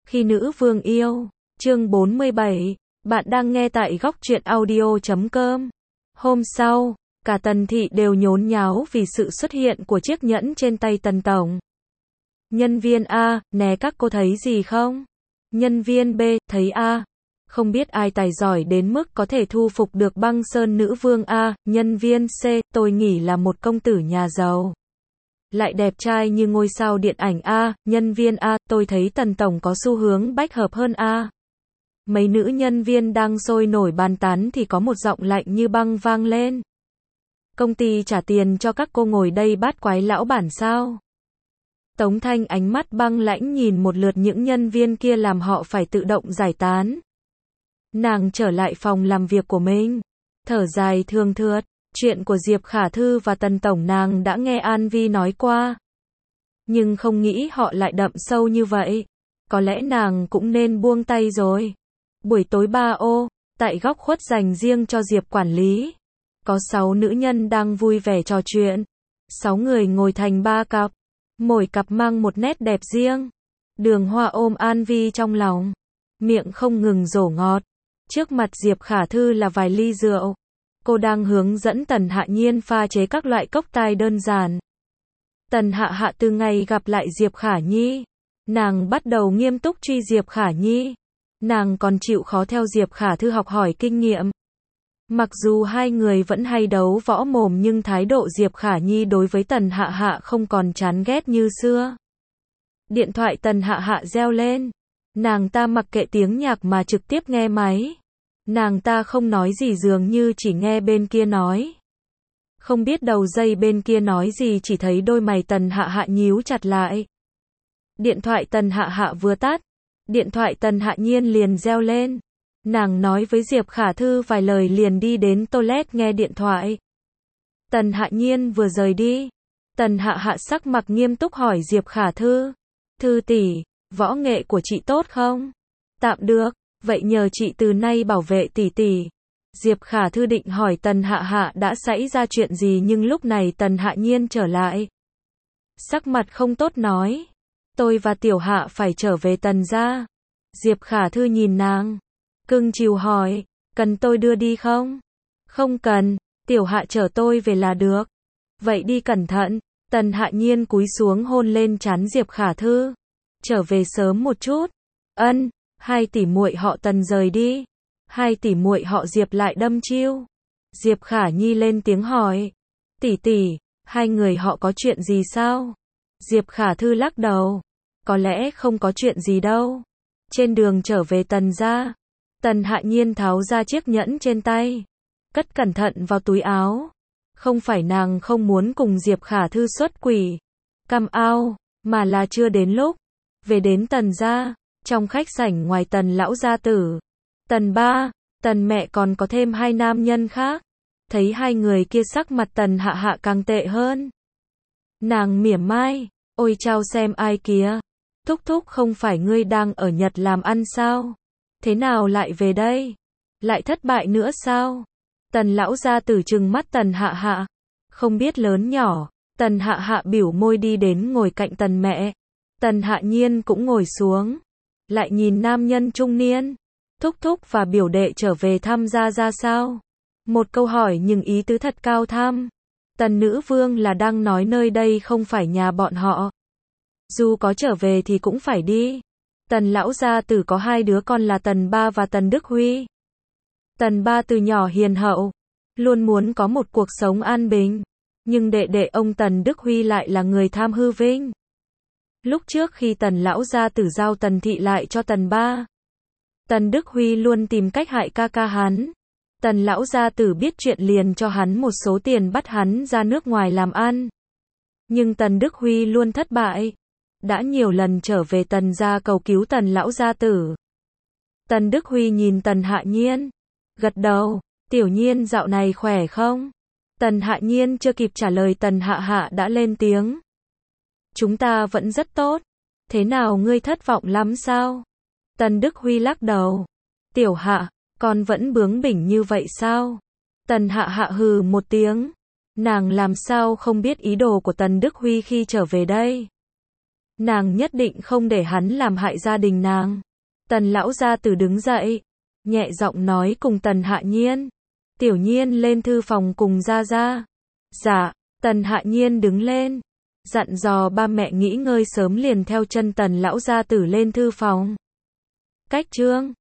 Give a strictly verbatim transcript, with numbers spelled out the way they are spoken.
Khi nữ vương yêu, chương bốn mươi bảy, bạn đang nghe tại góc truyện audio chấm com. Hôm sau, cả Tần thị đều nhốn nháo vì sự xuất hiện của chiếc nhẫn trên tay Tần tổng. Nhân viên A, nè các cô thấy gì không? Nhân viên B, thấy A. Không biết ai tài giỏi đến mức có thể thu phục được băng sơn nữ vương A. Nhân viên C, tôi nghĩ là một công tử nhà giàu. Lại đẹp trai như ngôi sao điện ảnh A. Nhân viên A, tôi thấy Tần tổng có xu hướng bách hợp hơn A. Mấy nữ nhân viên đang sôi nổi bàn tán thì có một giọng lạnh như băng vang lên. Công ty trả tiền cho các cô ngồi đây bát quái lão bản sao? Tống Thanh ánh mắt băng lãnh nhìn một lượt những nhân viên kia làm họ phải tự động giải tán. Nàng trở lại phòng làm việc của mình, thở dài thương thượt, chuyện của Diệp Khả Thư và Tần tổng nàng đã nghe An Vi nói qua. Nhưng không nghĩ họ lại đậm sâu như vậy. Có lẽ nàng cũng nên buông tay rồi. Buổi tối ba ô, tại góc khuất dành riêng cho Diệp quản lý, có sáu nữ nhân đang vui vẻ trò chuyện. Sáu người ngồi thành ba cặp, mỗi cặp mang một nét đẹp riêng. Đường Hoa ôm An Vi trong lòng, miệng không ngừng dổ ngọt. Trước mặt Diệp Khả Thư là vài ly rượu. Cô đang hướng dẫn Tần Hạ Nhiên pha chế các loại cốc tai đơn giản. Tần Hạ Hạ từ ngày gặp lại Diệp Khả Nhi, nàng bắt đầu nghiêm túc truy Diệp Khả Nhi. Nàng còn chịu khó theo Diệp Khả Thư học hỏi kinh nghiệm. Mặc dù hai người vẫn hay đấu võ mồm nhưng thái độ Diệp Khả Nhi đối với Tần Hạ Hạ không còn chán ghét như xưa. Điện thoại Tần Hạ Hạ reo lên. Nàng ta mặc kệ tiếng nhạc mà trực tiếp nghe máy. Nàng ta không nói gì dường như chỉ nghe bên kia nói. Không biết đầu dây bên kia nói gì, chỉ thấy đôi mày Tần Hạ Hạ nhíu chặt lại. Điện thoại Tần Hạ Hạ vừa tắt, điện thoại Tần Hạ Nhiên liền reo lên. Nàng nói với Diệp Khả Thư vài lời liền đi đến toilet nghe điện thoại. Tần Hạ Nhiên vừa rời đi, Tần Hạ Hạ sắc mặt nghiêm túc hỏi Diệp Khả Thư. Thư tỷ, võ nghệ của chị tốt không? Tạm được, vậy nhờ chị từ nay bảo vệ tỷ tỷ. Diệp Khả Thư định hỏi Tần Hạ Hạ đã xảy ra chuyện gì nhưng lúc này Tần Hạ Nhiên trở lại. Sắc mặt không tốt nói. Tôi và Tiểu Hạ phải trở về Tần gia. Diệp Khả Thư nhìn nàng, cưng chiều hỏi, cần tôi đưa đi không? Không cần, Tiểu Hạ chở tôi về là được. Vậy đi cẩn thận. Tần Hạ Nhiên cúi xuống hôn lên trán Diệp Khả Thư. Trở về sớm một chút. Ân. Hai tỷ muội họ Tần rời đi. Hai tỷ muội họ Diệp lại đâm chiêu. Diệp Khả Nhi lên tiếng hỏi. Tỷ tỷ, hai người họ có chuyện gì sao? Diệp Khả Thư lắc đầu. Có lẽ không có chuyện gì đâu. Trên đường trở về Tần gia, Tần Hạ Nhiên tháo ra chiếc nhẫn trên tay, cất cẩn thận vào túi áo. Không phải nàng không muốn cùng Diệp Khả Thư xuất quỷ, cam ao, mà là chưa đến lúc. Về đến Tần gia, trong khách sảnh ngoài Tần lão gia tử, Tần ba, Tần mẹ còn có thêm hai nam nhân khác. Thấy hai người kia sắc mặt Tần Hạ Hạ càng tệ hơn. Nàng mỉa mai, ôi chao xem ai kìa. Thúc thúc không phải ngươi đang ở Nhật làm ăn sao? Thế nào lại về đây? Lại thất bại nữa sao? Tần lão gia tử trừng mắt Tần Hạ Hạ. Không biết lớn nhỏ, Tần Hạ Hạ biểu môi đi đến ngồi cạnh Tần mẹ. Tần Hạ Nhiên cũng ngồi xuống. Lại nhìn nam nhân trung niên. Thúc thúc và biểu đệ trở về thăm gia ra sao? Một câu hỏi nhưng ý tứ thật cao thâm. Tần nữ vương là đang nói nơi đây không phải nhà bọn họ. Dù có trở về thì cũng phải đi. Tần lão gia tử có hai đứa con là Tần ba và Tần Đức Huy. Tần ba từ nhỏ hiền hậu, luôn muốn có một cuộc sống an bình. Nhưng đệ đệ ông Tần Đức Huy lại là người tham hư vinh. Lúc trước khi Tần lão gia tử giao Tần thị lại cho Tần ba, Tần Đức Huy luôn tìm cách hại ca ca hắn. Tần lão gia tử biết chuyện liền cho hắn một số tiền bắt hắn ra nước ngoài làm ăn. Nhưng Tần Đức Huy luôn thất bại. Đã nhiều lần trở về Tần gia cầu cứu Tần lão gia tử. Tần Đức Huy nhìn Tần Hạ Nhiên, gật đầu. Tiểu Nhiên dạo này khỏe không? Tần Hạ Nhiên chưa kịp trả lời Tần Hạ Hạ đã lên tiếng. Chúng ta vẫn rất tốt. Thế nào ngươi thất vọng lắm sao? Tần Đức Huy lắc đầu. Tiểu Hạ, con vẫn bướng bỉnh như vậy sao? Tần Hạ Hạ hừ một tiếng. Nàng làm sao không biết ý đồ của Tần Đức Huy khi trở về đây. Nàng nhất định không để hắn làm hại gia đình nàng. Tần lão gia tử đứng dậy, nhẹ giọng nói cùng Tần Hạ Nhiên. Tiểu Nhiên lên thư phòng cùng gia gia. Dạ, Tần Hạ Nhiên đứng lên, dặn dò ba mẹ nghỉ ngơi sớm liền theo chân Tần lão gia tử lên thư phòng. Cách chương